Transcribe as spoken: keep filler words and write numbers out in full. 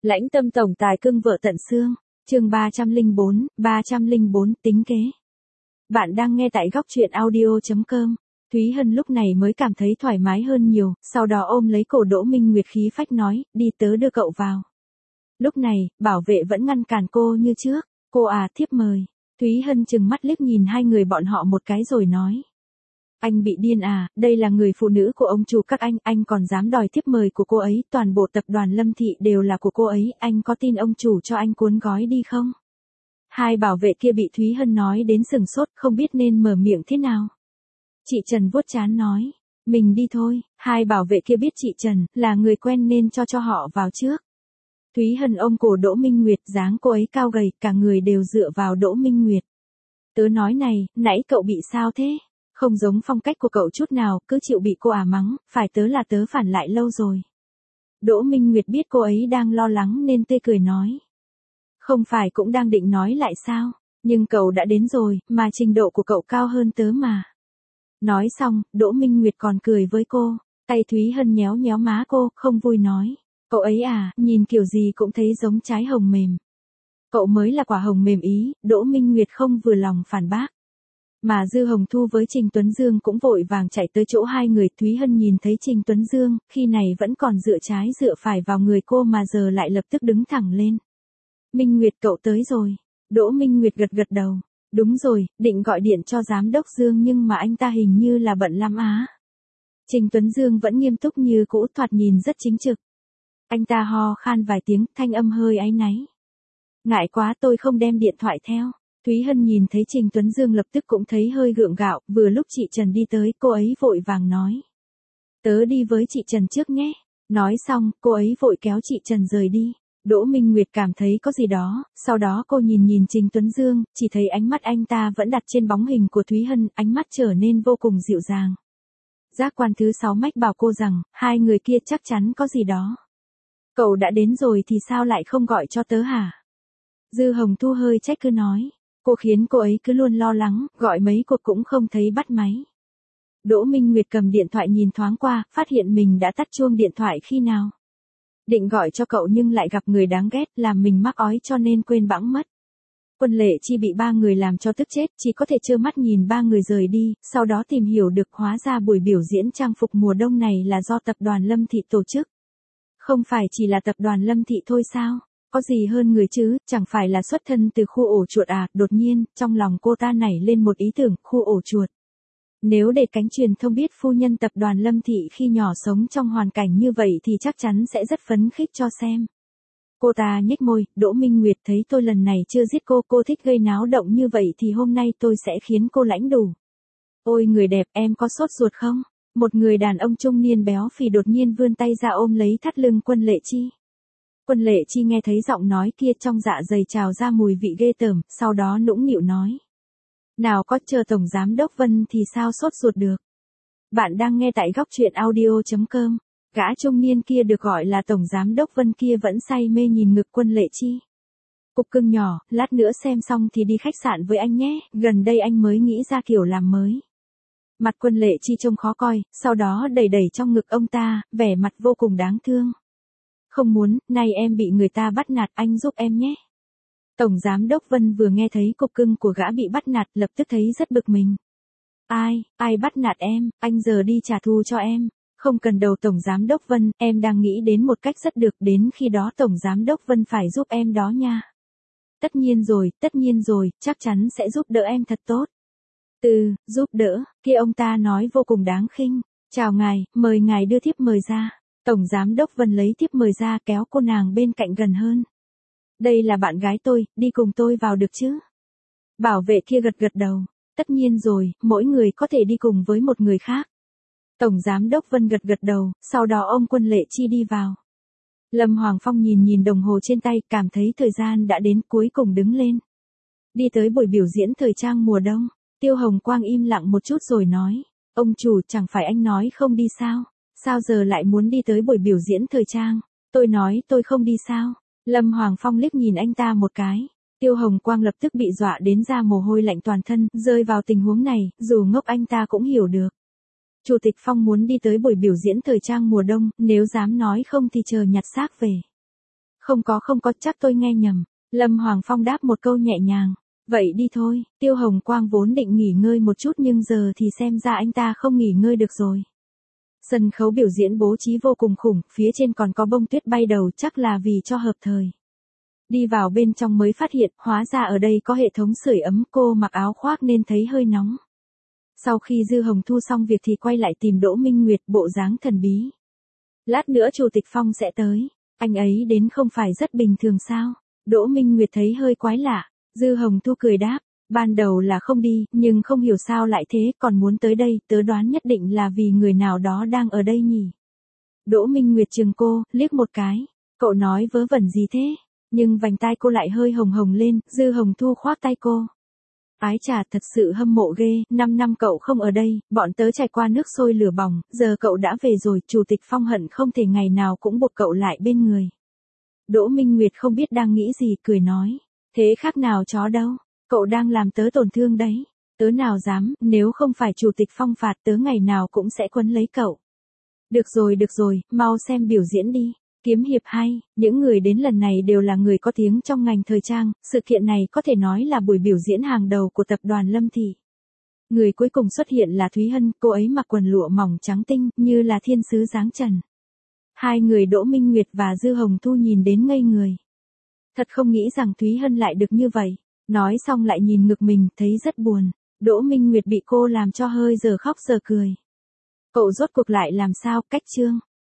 Lãnh tâm tổng tài cưng vợ tận xương, chương ba trăm lẻ bốn, ba trăm lẻ bốn tính kế. Bạn đang nghe tại góc truyện audio chấm com. Thúy Hân lúc này mới cảm thấy thoải mái hơn nhiều, sau đó ôm lấy cổ Đỗ Minh Nguyệt khí phách nói, đi tớ đưa cậu vào. Lúc này, bảo vệ vẫn ngăn cản cô như trước, cô à thiếp mời. Thúy Hân trừng mắt liếc nhìn hai người bọn họ một cái rồi nói. Anh bị điên à, đây là người phụ nữ của ông chủ các anh, anh còn dám đòi thiếp mời của cô ấy, toàn bộ tập đoàn Lâm Thị đều là của cô ấy, anh có tin ông chủ cho anh cuốn gói đi không? Hai bảo vệ kia bị Thúy Hân nói đến sừng sốt, không biết nên mở miệng thế nào. Chị Trần vuốt trán nói, mình đi thôi, hai bảo vệ kia biết chị Trần là người quen nên cho cho họ vào trước. Thúy Hân ôm cổ Đỗ Minh Nguyệt, dáng cô ấy cao gầy, cả người đều dựa vào Đỗ Minh Nguyệt. Tớ nói này, nãy cậu bị sao thế? Không giống phong cách của cậu chút nào, cứ chịu bị cô à mắng, phải tớ là tớ phản lại lâu rồi. Đỗ Minh Nguyệt biết cô ấy đang lo lắng nên tươi cười nói. Không phải cũng đang định nói lại sao, nhưng cậu đã đến rồi, mà trình độ của cậu cao hơn tớ mà. Nói xong, Đỗ Minh Nguyệt còn cười với cô, tay Thúy Hân nhéo nhéo má cô, không vui nói. Cậu ấy à, nhìn kiểu gì cũng thấy giống trái hồng mềm. Cậu mới là quả hồng mềm ý, Đỗ Minh Nguyệt không vừa lòng phản bác. Mà Dư Hồng Thu với Trình Tuấn Dương cũng vội vàng chạy tới chỗ hai người. Thúy Hân nhìn thấy Trình Tuấn Dương, khi này vẫn còn dựa trái dựa phải vào người cô mà giờ lại lập tức đứng thẳng lên. Minh Nguyệt cậu tới rồi. Đỗ Minh Nguyệt gật gật đầu. Đúng rồi, định gọi điện cho giám đốc Dương nhưng mà anh ta hình như là bận lắm á. Trình Tuấn Dương vẫn nghiêm túc như cũ, thoạt nhìn rất chính trực. Anh ta ho khan vài tiếng, thanh âm hơi áy náy. Ngại quá tôi không đem điện thoại theo. Thúy Hân nhìn thấy Trình Tuấn Dương lập tức cũng thấy hơi gượng gạo, vừa lúc chị Trần đi tới, cô ấy vội vàng nói. Tớ đi với chị Trần trước nhé. Nói xong, cô ấy vội kéo chị Trần rời đi. Đỗ Minh Nguyệt cảm thấy có gì đó, sau đó cô nhìn nhìn Trình Tuấn Dương, chỉ thấy ánh mắt anh ta vẫn đặt trên bóng hình của Thúy Hân, ánh mắt trở nên vô cùng dịu dàng. Giác quan thứ sáu mách bảo cô rằng, hai người kia chắc chắn có gì đó. Cậu đã đến rồi thì sao lại không gọi cho tớ hả? Dư Hồng Thu hơi trách cứ nói. Cô khiến cô ấy cứ luôn lo lắng, gọi mấy cuộc cũng không thấy bắt máy. Đỗ Minh Nguyệt cầm điện thoại nhìn thoáng qua, phát hiện mình đã tắt chuông điện thoại khi nào. Định gọi cho cậu nhưng lại gặp người đáng ghét, làm mình mắc ói cho nên quên bẵng mất. Quân Lệ Chi bị ba người làm cho tức chết, chỉ có thể trơ mắt nhìn ba người rời đi, sau đó tìm hiểu được hóa ra buổi biểu diễn trang phục mùa đông này là do tập đoàn Lâm Thị tổ chức. Không phải chỉ là tập đoàn Lâm Thị thôi sao? Có gì hơn người chứ, chẳng phải là xuất thân từ khu ổ chuột à, đột nhiên, trong lòng cô ta nảy lên một ý tưởng, khu ổ chuột. Nếu để cánh truyền thông biết phu nhân tập đoàn Lâm Thị khi nhỏ sống trong hoàn cảnh như vậy thì chắc chắn sẽ rất phấn khích cho xem. Cô ta nhếch môi, Đỗ Minh Nguyệt thấy tôi lần này chưa giết cô, cô thích gây náo động như vậy thì hôm nay tôi sẽ khiến cô lãnh đủ. Ôi người đẹp, em có sốt ruột không? Một người đàn ông trung niên béo phì đột nhiên vươn tay ra ôm lấy thắt lưng Quân Lệ Chi. Quân Lệ Chi nghe thấy giọng nói kia trong dạ dày trào ra mùi vị ghê tởm, sau đó nũng nịu nói. Nào có chờ Tổng Giám Đốc Vân thì sao sốt ruột được. Bạn đang nghe tại góc truyện audio chấm com. Gã trung niên kia được gọi là Tổng Giám Đốc Vân kia vẫn say mê nhìn ngực Quân Lệ Chi. Cục cưng nhỏ, lát nữa xem xong thì đi khách sạn với anh nhé, gần đây anh mới nghĩ ra kiểu làm mới. Mặt Quân Lệ Chi trông khó coi, sau đó đẩy đẩy trong ngực ông ta, vẻ mặt vô cùng đáng thương. Không muốn, nay em bị người ta bắt nạt, anh giúp em nhé. Tổng Giám Đốc Vân vừa nghe thấy cục cưng của gã bị bắt nạt, lập tức thấy rất bực mình. Ai, ai bắt nạt em, anh giờ đi trả thù cho em. Không cần đầu Tổng Giám Đốc Vân, em đang nghĩ đến một cách rất được, đến khi đó Tổng Giám Đốc Vân phải giúp em đó nha. Tất nhiên rồi, tất nhiên rồi, chắc chắn sẽ giúp đỡ em thật tốt. Từ, giúp đỡ, kia ông ta nói vô cùng đáng khinh. Chào ngài, mời ngài đưa thiếp mời ra. Tổng Giám Đốc Vân lấy thiếp mời ra kéo cô nàng bên cạnh gần hơn. Đây là bạn gái tôi, đi cùng tôi vào được chứ? Bảo vệ kia gật gật đầu. Tất nhiên rồi, mỗi người có thể đi cùng với một người khác. Tổng Giám Đốc Vân gật gật đầu, sau đó ông Quân Lệ Chi đi vào. Lâm Hoàng Phong nhìn nhìn đồng hồ trên tay, cảm thấy thời gian đã đến, cuối cùng đứng lên. Đi tới buổi biểu diễn thời trang mùa đông, Tiêu Hồng Quang im lặng một chút rồi nói. Ông chủ, chẳng phải anh nói không đi sao? Sao giờ lại muốn đi tới buổi biểu diễn thời trang? Tôi nói tôi không đi sao? Lâm Hoàng Phong liếc nhìn anh ta một cái. Tiêu Hồng Quang lập tức bị dọa đến ra mồ hôi lạnh toàn thân, rơi vào tình huống này, dù ngốc anh ta cũng hiểu được. Chủ tịch Phong muốn đi tới buổi biểu diễn thời trang mùa đông, nếu dám nói không thì chờ nhặt xác về. Không có không có, chắc tôi nghe nhầm. Lâm Hoàng Phong đáp một câu nhẹ nhàng. Vậy đi thôi, Tiêu Hồng Quang vốn định nghỉ ngơi một chút nhưng giờ thì xem ra anh ta không nghỉ ngơi được rồi. Sân khấu biểu diễn bố trí vô cùng khủng, phía trên còn có bông tuyết bay đầu chắc là vì cho hợp thời. Đi vào bên trong mới phát hiện, hóa ra ở đây có hệ thống sưởi ấm, cô mặc áo khoác nên thấy hơi nóng. Sau khi Dư Hồng Thu xong việc thì quay lại tìm Đỗ Minh Nguyệt, bộ dáng thần bí. Lát nữa Chủ tịch Phong sẽ tới, anh ấy đến không phải rất bình thường sao? Đỗ Minh Nguyệt thấy hơi quái lạ, Dư Hồng Thu cười đáp, ban đầu là không đi, nhưng không hiểu sao lại thế, còn muốn tới đây, tớ đoán nhất định là vì người nào đó đang ở đây nhỉ. Đỗ Minh Nguyệt chừng cô, liếc một cái, cậu nói vớ vẩn gì thế? Nhưng vành tai cô lại hơi hồng hồng lên, Dư Hồng Thu khoác tay cô. Ái chà, thật sự hâm mộ ghê, năm năm cậu không ở đây, bọn tớ trải qua nước sôi lửa bỏng, giờ cậu đã về rồi, Chủ tịch Phong hận không thể ngày nào cũng buộc cậu lại bên người. Đỗ Minh Nguyệt không biết đang nghĩ gì, cười nói, thế khác nào chó đâu, cậu đang làm tớ tổn thương đấy, tớ nào dám, nếu không phải Chủ tịch Phong phạt tớ ngày nào cũng sẽ quấn lấy cậu. Được rồi được rồi, mau xem biểu diễn đi. Kiếm hiệp hay, những người đến lần này đều là người có tiếng trong ngành thời trang, sự kiện này có thể nói là buổi biểu diễn hàng đầu của tập đoàn Lâm Thị. Người cuối cùng xuất hiện là Thúy Hân, cô ấy mặc quần lụa mỏng trắng tinh, như là thiên sứ dáng trần. Hai người Đỗ Minh Nguyệt và Dư Hồng Thu nhìn đến ngây người. Thật không nghĩ rằng Thúy Hân lại được như vậy, nói xong lại nhìn ngực mình, thấy rất buồn. Đỗ Minh Nguyệt bị cô làm cho hơi giờ khóc giờ cười. Cậu rốt cuộc lại làm sao, cách chương.